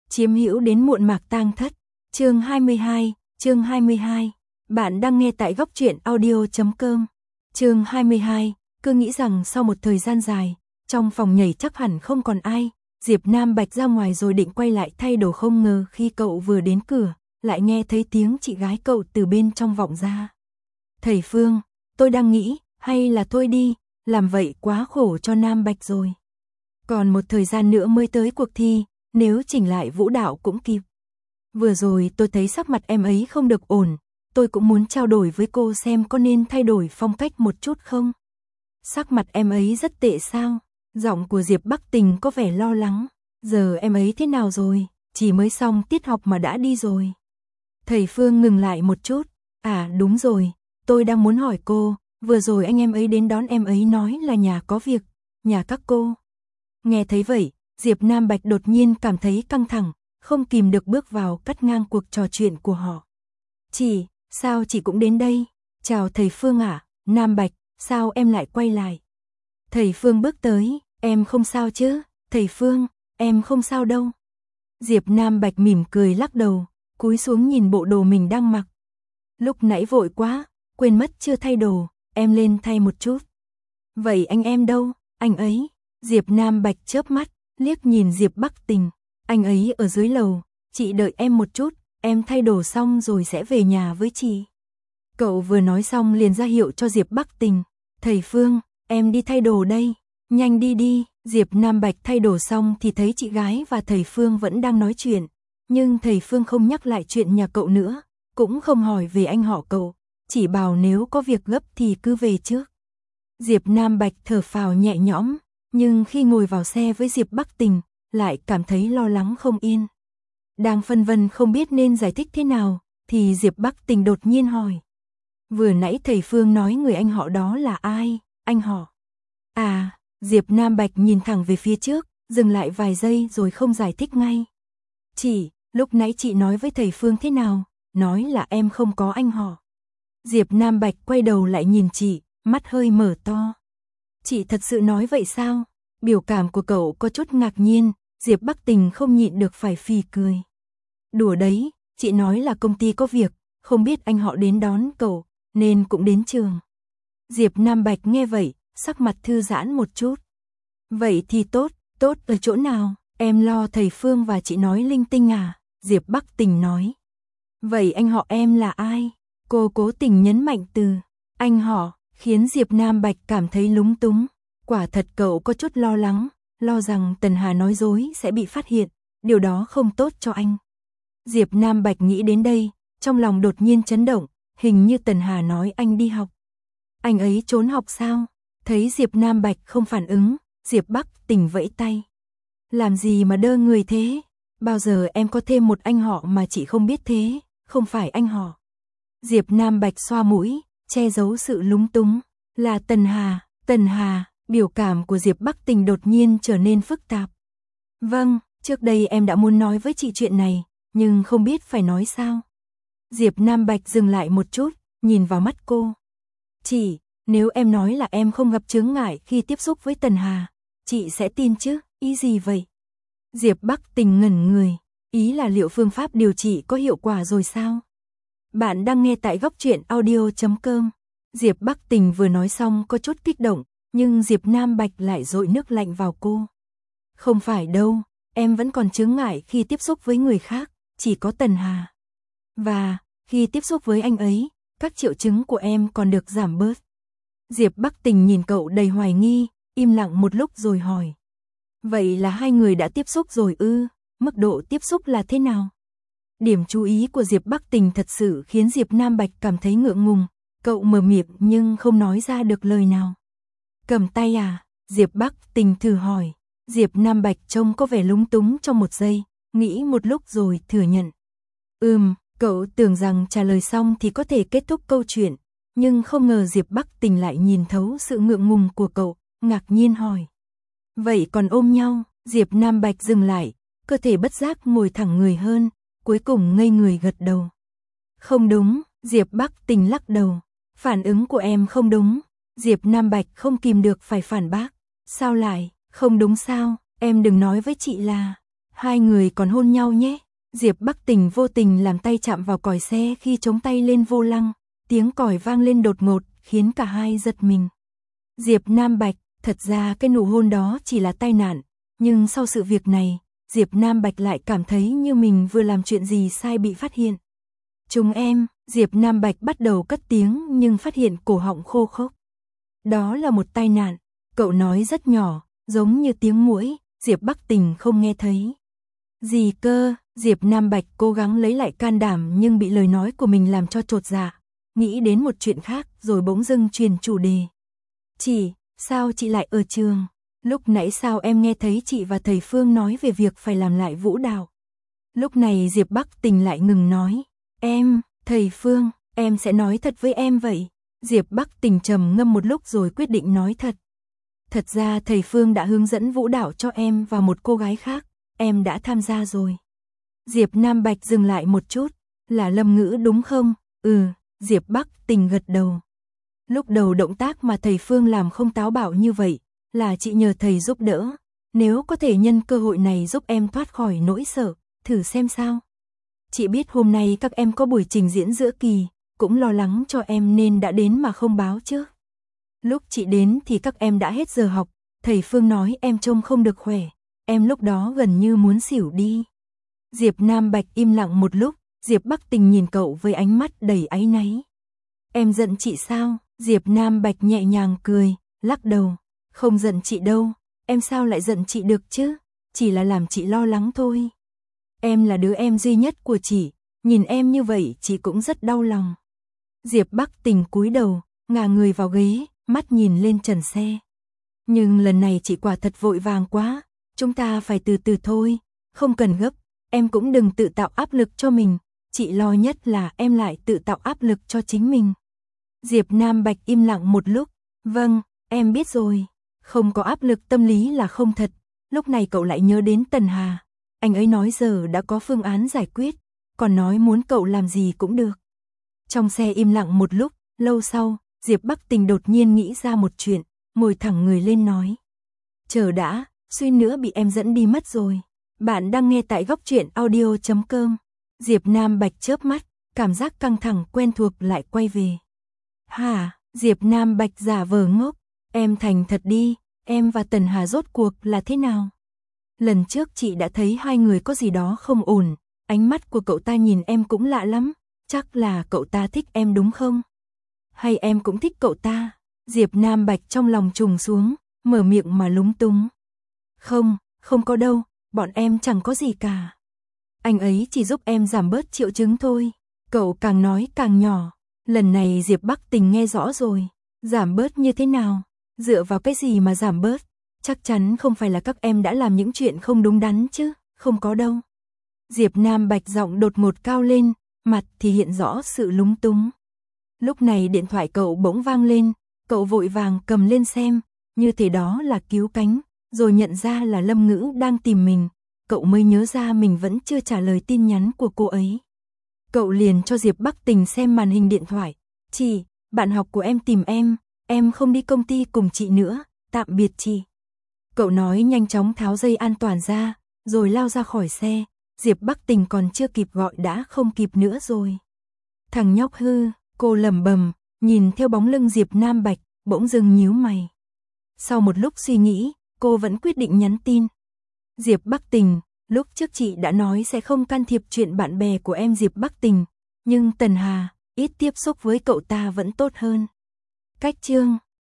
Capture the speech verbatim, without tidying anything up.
chiếm hữu đến muộn mạc tang thất. Chương hai mươi hai, chương hai mươi hai. Bạn đang nghe tại góc truyện audio chấm com. Chương hai mươi hai, cứ nghĩ rằng sau một thời gian dài, trong phòng nhảy chắc hẳn không còn ai, Diệp Nam Bạch ra ngoài rồi định quay lại thay đồ, không ngờ khi cậu vừa đến cửa, lại nghe thấy tiếng chị gái cậu từ bên trong vọng ra. Thầy Phương, tôi đang nghĩ, hay là thôi đi, làm vậy quá khổ cho Nam Bạch rồi. Còn một thời gian nữa mới tới cuộc thi, nếu chỉnh lại vũ đạo cũng kịp. Vừa rồi tôi thấy sắc mặt em ấy không được ổn, tôi cũng muốn trao đổi với cô xem có nên thay đổi phong cách một chút không. Sắc mặt em ấy rất tệ sao? Giọng của Diệp Bắc Tình có vẻ lo lắng. Giờ em ấy thế nào rồi? Chỉ mới xong tiết học mà đã đi rồi. Thầy Phương ngừng lại một chút. À đúng rồi, tôi đang muốn hỏi cô, vừa rồi anh em ấy đến đón em ấy nói là nhà có việc, nhà các cô. Nghe thấy vậy, Diệp Nam Bạch đột nhiên cảm thấy căng thẳng, không kìm được bước vào cắt ngang cuộc trò chuyện của họ. Chị, sao chị cũng đến đây? Chào thầy Phương ạ. Nam Bạch, sao em lại quay lại? Thầy Phương bước tới, em không sao chứ? Thầy Phương, em không sao đâu. Diệp Nam Bạch mỉm cười lắc đầu, cúi xuống nhìn bộ đồ mình đang mặc. Lúc nãy vội quá, quên mất chưa thay đồ, em lên thay một chút. Vậy anh em đâu? Anh ấy. Diệp Nam Bạch chớp mắt, liếc nhìn Diệp Bắc Tình. Anh ấy ở dưới lầu, chị đợi em một chút, em thay đồ xong rồi sẽ về nhà với chị. Cậu vừa nói xong liền ra hiệu cho Diệp Bắc Tình. Thầy Phương, em đi thay đồ đây. Nhanh đi đi. Diệp Nam Bạch thay đồ xong thì thấy chị gái và thầy Phương vẫn đang nói chuyện. Nhưng thầy Phương không nhắc lại chuyện nhà cậu nữa, cũng không hỏi về anh họ cậu, chỉ bảo nếu có việc gấp thì cứ về trước. Diệp Nam Bạch thở phào nhẹ nhõm, nhưng khi ngồi vào xe với Diệp Bắc Tình, lại cảm thấy lo lắng không yên. Đang phân vân không biết nên giải thích thế nào, thì Diệp Bắc Tình đột nhiên hỏi. Vừa nãy thầy Phương nói người anh họ đó là ai? Anh họ? À, Diệp Nam Bạch nhìn thẳng về phía trước, dừng lại vài giây rồi không giải thích ngay. Chị, lúc nãy chị nói với thầy Phương thế nào? Nói là em không có anh họ. Diệp Nam Bạch quay đầu lại nhìn chị, mắt hơi mở to. Chị thật sự nói vậy sao? Biểu cảm của cậu có chút ngạc nhiên, Diệp Bắc Tình không nhịn được phải phì cười. Đùa đấy, chị nói là công ty có việc, không biết anh họ đến đón cậu, nên cũng đến trường. Diệp Nam Bạch nghe vậy, sắc mặt thư giãn một chút. Vậy thì tốt, tốt ở chỗ nào? Em lo thầy Phương và chị nói linh tinh à? Diệp Bắc Tình nói. Vậy anh họ em là ai? Cô cố tình nhấn mạnh từ anh họ, khiến Diệp Nam Bạch cảm thấy lúng túng. Quả thật cậu có chút lo lắng, lo rằng Tần Hà nói dối sẽ bị phát hiện, điều đó không tốt cho anh. Diệp Nam Bạch nghĩ đến đây, trong lòng đột nhiên chấn động, hình như Tần Hà nói anh đi học. Anh ấy trốn học sao? Thấy Diệp Nam Bạch không phản ứng, Diệp Bắc Tình vẫy tay. Làm gì mà đơ người thế? Bao giờ em có thêm một anh họ mà chị không biết thế, không phải anh họ. Diệp Nam Bạch xoa mũi, che giấu sự lúng túng. Là Tần Hà, Tần Hà, biểu cảm của Diệp Bắc Tình đột nhiên trở nên phức tạp. Vâng, trước đây em đã muốn nói với chị chuyện này, nhưng không biết phải nói sao. Diệp Nam Bạch dừng lại một chút, nhìn vào mắt cô. Chị, nếu em nói là em không gặp chướng ngại khi tiếp xúc với Tần Hà, chị sẽ tin chứ, ý gì vậy? Diệp Bắc Tình ngẩn người, ý là liệu phương pháp điều trị có hiệu quả rồi sao? Bạn đang nghe tại góc truyện audio chấm com. Diệp Bắc Tình vừa nói xong có chút kích động, nhưng Diệp Nam Bạch lại dội nước lạnh vào cô. Không phải đâu, em vẫn còn chướng ngại khi tiếp xúc với người khác, chỉ có Tần Hà. Và, khi tiếp xúc với anh ấy, các triệu chứng của em còn được giảm bớt. Diệp Bắc Tình nhìn cậu đầy hoài nghi, im lặng một lúc rồi hỏi. Vậy là hai người đã tiếp xúc rồi ư, mức độ tiếp xúc là thế nào? Điểm chú ý của Diệp Bắc Tình thật sự khiến Diệp Nam Bạch cảm thấy ngượng ngùng, cậu mở miệng nhưng không nói ra được lời nào. Cầm tay à? Diệp Bắc Tình thử hỏi. Diệp Nam Bạch trông có vẻ lúng túng trong một giây, nghĩ một lúc rồi thừa nhận. Ừm, cậu tưởng rằng trả lời xong thì có thể kết thúc câu chuyện, nhưng không ngờ Diệp Bắc Tình lại nhìn thấu sự ngượng ngùng của cậu, ngạc nhiên hỏi. Vậy còn ôm nhau? Diệp Nam Bạch dừng lại, cơ thể bất giác ngồi thẳng người hơn, cuối cùng ngây người gật đầu. Không đúng, Diệp Bắc Tình lắc đầu. Phản ứng của em không đúng. Diệp Nam Bạch không kìm được phải phản bác. Sao lại, không đúng sao, em đừng nói với chị là... Hai người còn hôn nhau nhé. Diệp Bắc Tình vô tình làm tay chạm vào còi xe khi chống tay lên vô lăng, tiếng còi vang lên đột ngột, khiến cả hai giật mình. Diệp Nam Bạch, thật ra cái nụ hôn đó chỉ là tai nạn, nhưng sau sự việc này, Diệp Nam Bạch lại cảm thấy như mình vừa làm chuyện gì sai bị phát hiện. Chúng em, Diệp Nam Bạch bắt đầu cất tiếng nhưng phát hiện cổ họng khô khốc. Đó là một tai nạn, cậu nói rất nhỏ, giống như tiếng muỗi, Diệp Bắc Tình không nghe thấy. Gì cơ? Diệp Nam Bạch cố gắng lấy lại can đảm nhưng bị lời nói của mình làm cho chột dạ, nghĩ đến một chuyện khác rồi bỗng dưng chuyển chủ đề. Chị, sao chị lại ở trường? Lúc nãy sao em nghe thấy chị và thầy Phương nói về việc phải làm lại vũ đạo? Lúc này Diệp Bắc Tình lại ngừng nói. Em, thầy Phương, em sẽ nói thật với em vậy. Diệp Bắc Tình trầm ngâm một lúc rồi quyết định nói thật. Thật ra thầy Phương đã hướng dẫn vũ đạo cho em và một cô gái khác, em đã tham gia rồi. Diệp Nam Bạch dừng lại một chút, là Lâm Ngữ đúng không? Ừ, Diệp Bắc Tình gật đầu. Lúc đầu động tác mà thầy Phương làm không táo bạo như vậy, là chị nhờ thầy giúp đỡ, nếu có thể nhân cơ hội này giúp em thoát khỏi nỗi sợ, thử xem sao. Chị biết hôm nay các em có buổi trình diễn giữa kỳ, cũng lo lắng cho em nên đã đến mà không báo trước. Lúc chị đến thì các em đã hết giờ học, thầy Phương nói em trông không được khỏe, em lúc đó gần như muốn xỉu đi. Diệp Nam Bạch im lặng một lúc, Diệp Bắc Tình nhìn cậu với ánh mắt đầy áy náy. Em giận chị sao? Diệp Nam Bạch nhẹ nhàng cười, lắc đầu. Không giận chị đâu, em sao lại giận chị được chứ? Chỉ là làm chị lo lắng thôi. Em là đứa em duy nhất của chị, nhìn em như vậy chị cũng rất đau lòng. Diệp Bắc Tình cúi đầu, ngả người vào ghế, mắt nhìn lên trần xe. Nhưng lần này chị quả thật vội vàng quá, chúng ta phải từ từ thôi, không cần gấp, em cũng đừng tự tạo áp lực cho mình, chị lo nhất là em lại tự tạo áp lực cho chính mình. Diệp Nam Bạch im lặng một lúc, vâng, em biết rồi, không có áp lực tâm lý là không thật. Lúc này cậu lại nhớ đến Tần Hà, anh ấy nói giờ đã có phương án giải quyết, còn nói muốn cậu làm gì cũng được. Trong xe im lặng một lúc, lâu sau, Diệp Bắc Tình đột nhiên nghĩ ra một chuyện, ngồi thẳng người lên nói. Chờ đã, suýt nữa bị em dẫn đi mất rồi. Bạn đang nghe tại góc truyện audio chấm com. Diệp Nam Bạch chớp mắt, cảm giác căng thẳng quen thuộc lại quay về. Hả? Diệp Nam Bạch giả vờ ngốc. Em thành thật đi, em và Tần Hà rốt cuộc là thế nào? Lần trước chị đã thấy hai người có gì đó không ổn, ánh mắt của cậu ta nhìn em cũng lạ lắm, chắc là cậu ta thích em đúng không? Hay em cũng thích cậu ta? Diệp Nam Bạch trong lòng trùng xuống, mở miệng mà lúng túng. Không, không có đâu, bọn em chẳng có gì cả. Anh ấy chỉ giúp em giảm bớt triệu chứng thôi. Cậu càng nói càng nhỏ. Lần này Diệp Bắc Tình nghe rõ rồi. Giảm bớt như thế nào? Dựa vào cái gì mà giảm bớt? Chắc chắn không phải là các em đã làm những chuyện không đúng đắn chứ, không có đâu. Diệp Nam Bạch giọng đột ngột cao lên, mặt thì hiện rõ sự lúng túng. Lúc này điện thoại cậu bỗng vang lên, cậu vội vàng cầm lên xem, như thế đó là cứu cánh, rồi nhận ra là Lâm Ngữ đang tìm mình, cậu mới nhớ ra mình vẫn chưa trả lời tin nhắn của cô ấy. Cậu liền cho Diệp Bắc Tình xem màn hình điện thoại. Chị, bạn học của em tìm em, em không đi công ty cùng chị nữa, tạm biệt chị. Cậu nói nhanh chóng tháo dây an toàn ra, rồi lao ra khỏi xe. Diệp Bắc Tình còn chưa kịp gọi đã không kịp nữa rồi. Thằng nhóc hư, cô lẩm bẩm, nhìn theo bóng lưng Diệp Nam Bạch, bỗng dưng nhíu mày. Sau một lúc suy nghĩ, cô vẫn quyết định nhắn tin. Diệp Bắc Tình, lúc trước chị đã nói sẽ không can thiệp chuyện bạn bè của em Diệp Bắc Tình, nhưng Tần Hà, ít tiếp xúc với cậu ta vẫn tốt hơn. Cách chương